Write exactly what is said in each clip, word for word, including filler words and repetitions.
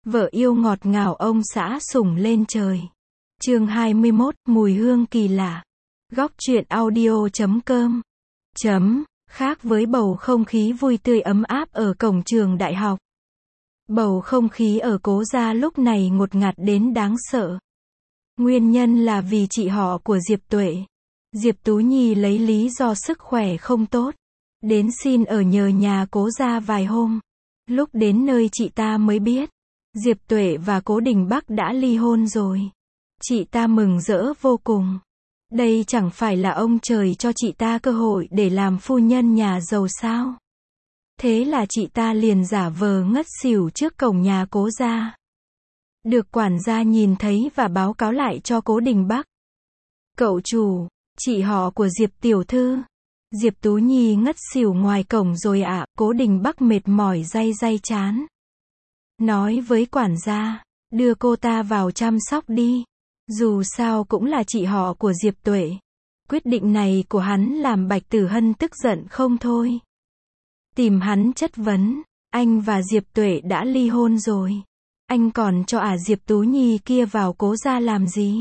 Vợ yêu ngọt ngào ông xã sủng lên trời. Chương hai mươi mốt, mùi hương kỳ lạ. Góc truyện audio chấm com. Chấm, khác với bầu không khí vui tươi ấm áp ở cổng trường đại học. Bầu không khí ở Cố gia lúc này ngột ngạt đến đáng sợ. Nguyên nhân là vì chị họ của Diệp Tuệ. Diệp Tú Nhi lấy lý do sức khỏe không tốt, đến xin ở nhờ nhà Cố gia vài hôm. Lúc đến nơi chị ta mới biết, Diệp Tuệ và Cố Đình Bắc đã ly hôn rồi. Chị ta mừng rỡ vô cùng. Đây chẳng phải là ông trời cho chị ta cơ hội để làm phu nhân nhà giàu sao? Thế là chị ta liền giả vờ ngất xỉu trước cổng nhà Cố gia. Được quản gia nhìn thấy và báo cáo lại cho Cố Đình Bắc. Cậu chủ, chị họ của Diệp tiểu thư, Diệp Tú Nhi ngất xỉu ngoài cổng rồi ạ. À. Cố Đình Bắc mệt mỏi day day chán. Nói với quản gia, đưa cô ta vào chăm sóc đi. Dù sao cũng là chị họ của Diệp Tuệ. Quyết định này của hắn làm Bạch Tử Hân tức giận không thôi. Tìm hắn chất vấn, anh và Diệp Tuệ đã ly hôn rồi. Anh còn cho ả à Diệp Tú Nhi kia vào Cố gia làm gì?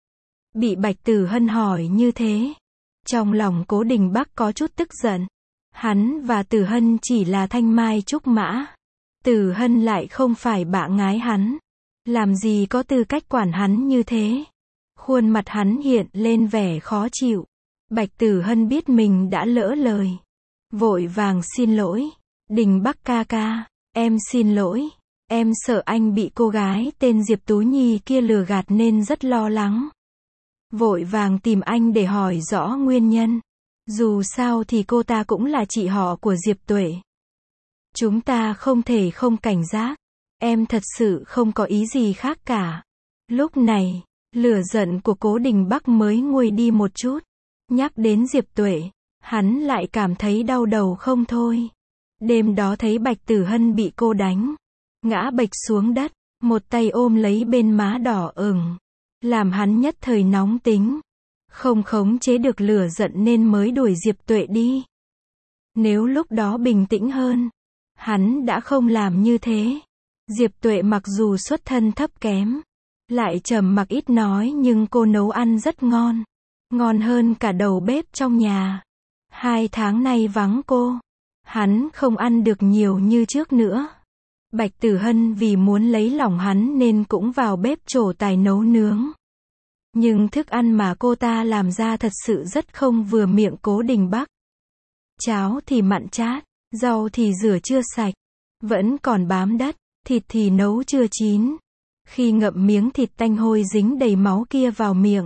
Bị Bạch Tử Hân hỏi như thế, trong lòng Cố Đình Bắc có chút tức giận. Hắn và Tử Hân chỉ là thanh mai trúc mã. Tử Hân lại không phải bạn gái hắn. Làm gì có tư cách quản hắn như thế? Khuôn mặt hắn hiện lên vẻ khó chịu. Bạch Tử Hân biết mình đã lỡ lời. Vội vàng xin lỗi. Đình Bắc ca ca, em xin lỗi. Em sợ anh bị cô gái tên Diệp Tú Nhi kia lừa gạt nên rất lo lắng. Vội vàng tìm anh để hỏi rõ nguyên nhân. Dù sao thì cô ta cũng là chị họ của Diệp Tuệ. Chúng ta không thể không cảnh giác. Em thật sự không có ý gì khác cả. Lúc này, lửa giận của Cố Đình Bắc mới nguôi đi một chút. Nhắc đến Diệp Tuệ, hắn lại cảm thấy đau đầu không thôi. Đêm đó thấy Bạch Tử Hân bị cô đánh, ngã bệch xuống đất, một tay ôm lấy bên má đỏ ửng, làm hắn nhất thời nóng tính, không khống chế được lửa giận nên mới đuổi Diệp Tuệ đi. Nếu lúc đó bình tĩnh hơn, hắn đã không làm như thế. Diệp Tuệ mặc dù xuất thân thấp kém, lại trầm mặc ít nói nhưng cô nấu ăn rất ngon, ngon hơn cả đầu bếp trong nhà. Hai tháng nay vắng cô, hắn không ăn được nhiều như trước nữa. Bạch Tử Hân vì muốn lấy lòng hắn nên cũng vào bếp trổ tài nấu nướng. Nhưng thức ăn mà cô ta làm ra thật sự rất không vừa miệng Cố Đình Bắc. Cháo thì mặn chát, rau thì rửa chưa sạch, vẫn còn bám đất, thịt thì nấu chưa chín. Khi ngậm miếng thịt tanh hôi dính đầy máu kia vào miệng,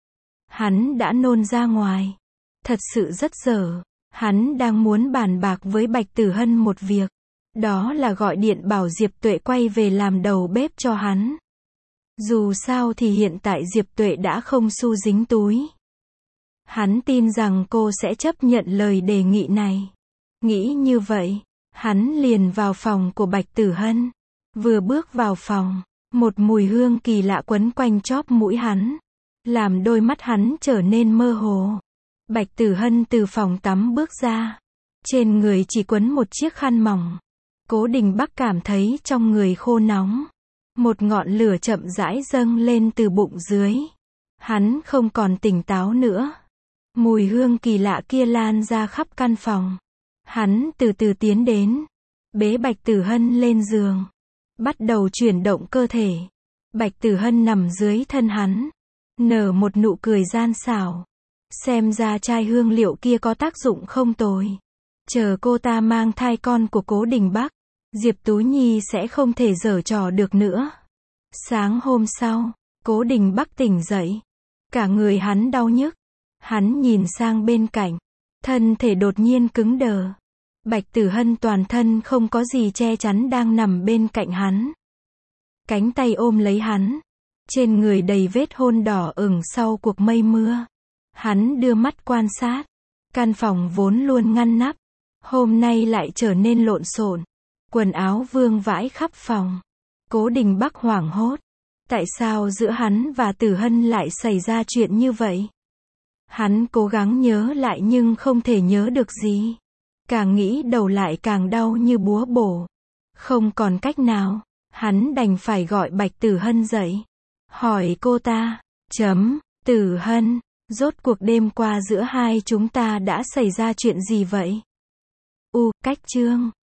hắn đã nôn ra ngoài. Thật sự rất dở. Hắn đang muốn bàn bạc với Bạch Tử Hân một việc. Đó là gọi điện bảo Diệp Tuệ quay về làm đầu bếp cho hắn. Dù sao thì hiện tại Diệp Tuệ đã không xu dính túi. Hắn tin rằng cô sẽ chấp nhận lời đề nghị này. Nghĩ như vậy, hắn liền vào phòng của Bạch Tử Hân. Vừa bước vào phòng, một mùi hương kỳ lạ quấn quanh chóp mũi hắn, làm đôi mắt hắn trở nên mơ hồ. Bạch Tử Hân từ phòng tắm bước ra. Trên người chỉ quấn một chiếc khăn mỏng. Cố Đình Bắc cảm thấy trong người khô nóng. Một ngọn lửa chậm rãi dâng lên từ bụng dưới. Hắn không còn tỉnh táo nữa. Mùi hương kỳ lạ kia lan ra khắp căn phòng. Hắn từ từ tiến đến, bế Bạch Tử Hân lên giường, bắt đầu chuyển động cơ thể. Bạch Tử Hân nằm dưới thân hắn, nở một nụ cười gian xảo. Xem ra chai hương liệu kia có tác dụng không tồi. Chờ cô ta mang thai con của Cố Đình Bắc, Diệp Tú Nhi sẽ không thể giở trò được nữa. Sáng hôm sau, Cố Đình Bắc tỉnh dậy. Cả người hắn đau nhức. Hắn nhìn sang bên cạnh. Thân thể đột nhiên cứng đờ. Bạch Tử Hân toàn thân không có gì che chắn đang nằm bên cạnh hắn. Cánh tay ôm lấy hắn. Trên người đầy vết hôn đỏ ửng sau cuộc mây mưa. Hắn đưa mắt quan sát. Căn phòng vốn luôn ngăn nắp, hôm nay lại trở nên lộn xộn. Quần áo vương vãi khắp phòng. Cố Đình Bắc hoảng hốt. Tại sao giữa hắn và Tử Hân lại xảy ra chuyện như vậy? Hắn cố gắng nhớ lại nhưng không thể nhớ được gì. Càng nghĩ đầu lại càng đau như búa bổ. Không còn cách nào. Hắn đành phải gọi Bạch Tử Hân dậy. Hỏi cô ta, chấm, Tử Hân, rốt cuộc đêm qua giữa hai chúng ta đã xảy ra chuyện gì vậy? U, cách chương.